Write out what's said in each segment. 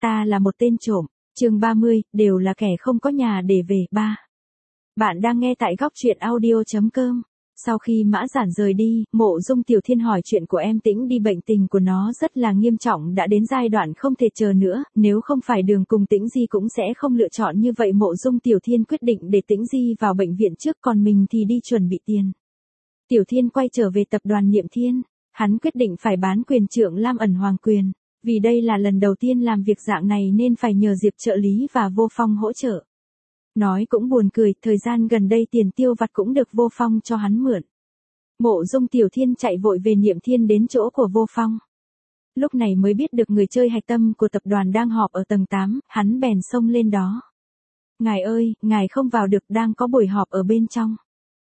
ta là một tên trộm. Chương 30, đều là kẻ không có nhà để về. 3. Bạn đang nghe tại góc truyện audio.com. Sau khi Mã Giản rời đi, Mộ Dung Tiểu Thiên hỏi chuyện của em Tĩnh đi, bệnh tình của nó rất là nghiêm trọng, đã đến giai đoạn không thể chờ nữa, nếu không phải Đường cùng Tĩnh Di cũng sẽ không lựa chọn như vậy. Mộ Dung Tiểu Thiên quyết định để Tĩnh Di vào bệnh viện trước, còn mình thì đi chuẩn bị tiền. Tiểu Thiên quay trở về tập đoàn Niệm Thiên, hắn quyết định phải bán quyền Trượng Lam Ẩn Hoàng quyền, vì đây là lần đầu tiên làm việc dạng này nên phải nhờ Diệp trợ lý và Vô Phong hỗ trợ. Nói cũng buồn cười, thời gian gần đây tiền tiêu vặt cũng được Vô Phong cho hắn mượn. Mộ Dung Tiểu Thiên chạy vội về Niệm Thiên đến chỗ của Vô Phong. Lúc này mới biết được người chơi hạch tâm của tập đoàn đang họp ở tầng 8, hắn bèn xông lên đó. Ngài ơi, ngài không vào được, đang có buổi họp ở bên trong.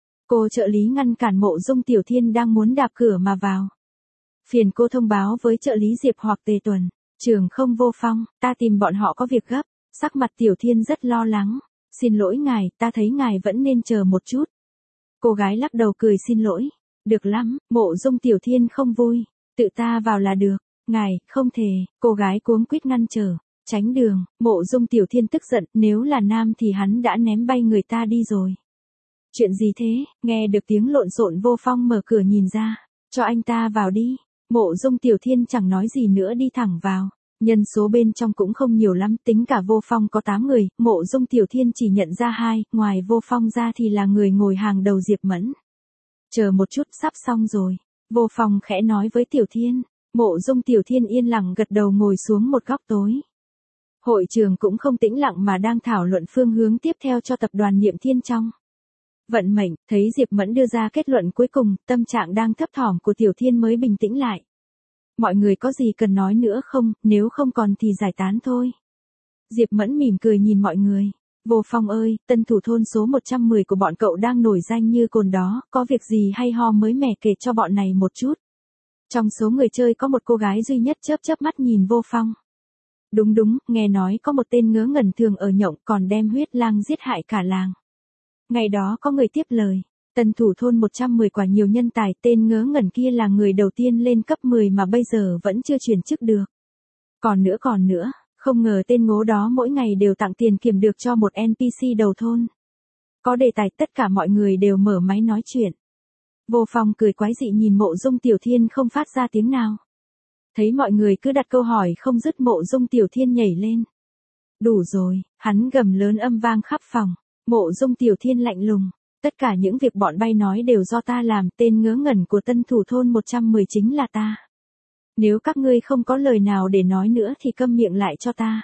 Cô trợ lý ngăn cản Mộ Dung Tiểu Thiên đang muốn đạp cửa mà vào. Phiền cô thông báo với trợ lý Diệp hoặc Tề Tuần. Trưởng không Vô Phong, ta tìm bọn họ có việc gấp. Sắc mặt Tiểu Thiên rất lo lắng. Xin lỗi ngài, ta thấy ngài vẫn nên chờ một chút. Cô gái lắc đầu cười xin lỗi. Được lắm, Mộ Dung Tiểu Thiên không vui. Tự ta vào là được. Ngài, không thể. Cô gái cuống quýt ngăn trở. Tránh đường. Mộ Dung Tiểu Thiên tức giận, nếu là nam thì hắn đã ném bay người ta đi rồi. Chuyện gì thế? Nghe được tiếng lộn xộn, Vô Phong mở cửa nhìn ra. Cho anh ta vào đi. Mộ Dung Tiểu Thiên chẳng nói gì nữa đi thẳng vào. Nhân số bên trong cũng không nhiều lắm, tính cả Vô Phong có 8 người, Mộ Dung Tiểu Thiên chỉ nhận ra 2, ngoài Vô Phong ra thì là người ngồi hàng đầu Diệp Mẫn. Chờ một chút, sắp xong rồi. Vô Phong khẽ nói với Tiểu Thiên. Mộ Dung Tiểu Thiên yên lặng gật đầu, ngồi xuống một góc tối. Hội trường cũng không tĩnh lặng mà đang thảo luận phương hướng tiếp theo cho tập đoàn Niệm Thiên trong vận mệnh. Thấy Diệp Mẫn đưa ra kết luận cuối cùng, tâm trạng đang thấp thỏm của Tiểu Thiên mới bình tĩnh lại. Mọi người có gì cần nói nữa không, nếu không còn thì giải tán thôi. Diệp Mẫn mỉm cười nhìn mọi người. Vô Phong ơi, tân thủ thôn số 110 của bọn cậu đang nổi danh như cồn đó, có việc gì hay ho mới mẻ kể cho bọn này một chút. Trong số người chơi có một cô gái duy nhất chớp chớp mắt nhìn Vô Phong. Đúng, nghe nói có một tên ngớ ngẩn thường ở nhộng còn đem huyết lang giết hại cả làng. Ngày đó có người tiếp lời. Tân thủ thôn 110 quả nhiều nhân tài, tên ngớ ngẩn kia là người đầu tiên lên cấp 10 mà bây giờ vẫn chưa chuyển chức được. Còn nữa, không ngờ tên ngố đó mỗi ngày đều tặng tiền kiểm được cho một NPC đầu thôn. Có đề tài, tất cả mọi người đều mở máy nói chuyện. Vô Phong cười quái dị nhìn Mộ Dung Tiểu Thiên không phát ra tiếng nào. Thấy mọi người cứ đặt câu hỏi không dứt, Mộ Dung Tiểu Thiên nhảy lên. Đủ rồi, hắn gầm lớn âm vang khắp phòng. Mộ Dung Tiểu Thiên lạnh lùng. Tất cả những việc bọn bay nói đều do ta làm, tên ngớ ngẩn của tân thủ thôn 110 chính là ta. Nếu các ngươi không có lời nào để nói nữa thì câm miệng lại cho ta.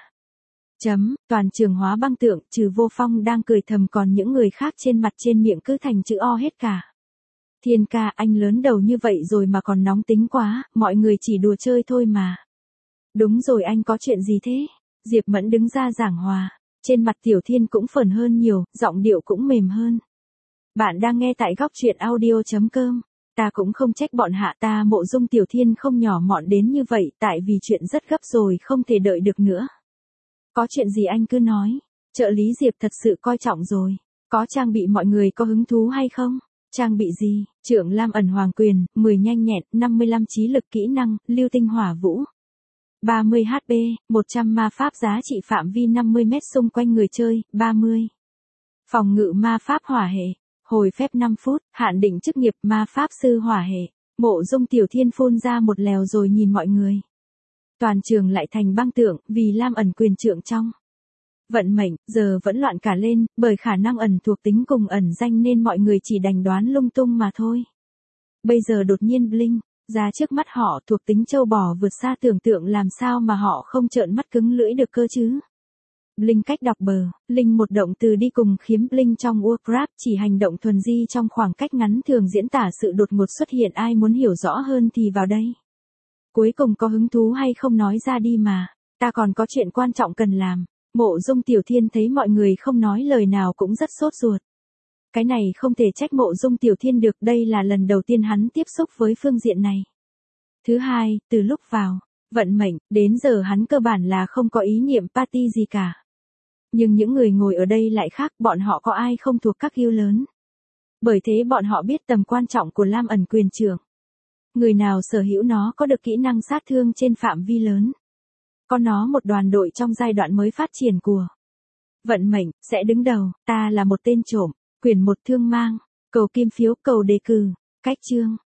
Toàn trường hóa băng tượng, trừ Vô Phong đang cười thầm còn những người khác trên mặt trên miệng cứ thành chữ O hết cả. Thiên ca, anh lớn đầu như vậy rồi mà còn nóng tính quá, mọi người chỉ đùa chơi thôi mà. Đúng rồi, anh có chuyện gì thế? Diệp Mẫn đứng ra giảng hòa. Trên mặt Tiểu Thiên cũng phờn hơn nhiều, giọng điệu cũng mềm hơn. Bạn đang nghe tại góc truyện audio.com. Ta cũng không trách bọn hạ ta, Mộ Dung Tiểu Thiên không nhỏ mọn đến như vậy, tại vì chuyện rất gấp rồi không thể đợi được nữa. Có chuyện gì anh cứ nói. Trợ lý Diệp thật sự coi trọng rồi. Có trang bị mọi người có hứng thú hay không? Trang bị gì? Trượng Lam Ẩn Hoàng quyền, 10 nhanh nhẹn, 55 trí lực kỹ năng, lưu tinh hỏa vũ. 30 HP, 100 ma pháp giá trị phạm vi 50 m xung quanh người chơi, 30. Phòng ngự ma pháp hỏa hệ. Hồi phép 5 phút, hạn định chức nghiệp ma pháp sư hỏa hệ. Mộ Dung Tiểu Thiên phun ra một lèo rồi nhìn mọi người. Toàn trường lại thành băng tượng, vì Lam Ẩn quyền trượng trong vận mệnh, giờ vẫn loạn cả lên, bởi khả năng ẩn thuộc tính cùng ẩn danh nên mọi người chỉ đành đoán lung tung mà thôi. Bây giờ đột nhiên Blink ra trước mắt họ, thuộc tính châu bò vượt xa tưởng tượng, làm sao mà họ không trợn mắt cứng lưỡi được cơ chứ. Blink cách đọc bờ, Linh một động từ đi cùng khiếm Blink trong Warcraft chỉ hành động thuần di trong khoảng cách ngắn, thường diễn tả sự đột ngột xuất hiện. Ai muốn hiểu rõ hơn thì vào đây. Cuối cùng có hứng thú hay không nói ra đi mà, ta còn có chuyện quan trọng cần làm. Mộ Dung Tiểu Thiên thấy mọi người không nói lời nào cũng rất sốt ruột. Cái này không thể trách Mộ Dung Tiểu Thiên được, đây là lần đầu tiên hắn tiếp xúc với phương diện này. Thứ hai, từ lúc vào vận mệnh, đến giờ hắn cơ bản là không có ý niệm party gì cả. Nhưng những người ngồi ở đây lại khác, bọn họ có ai không thuộc các guild lớn. Bởi thế bọn họ biết tầm quan trọng của Lam Ẩn quyền trượng. Người nào sở hữu nó có được kỹ năng sát thương trên phạm vi lớn. có nó một đoàn đội trong giai đoạn mới phát triển của vận mệnh, sẽ đứng đầu. Ta là một tên trộm. Quyển 1 thương mang. Cầu kim phiếu, cầu đề cử. Cách chương.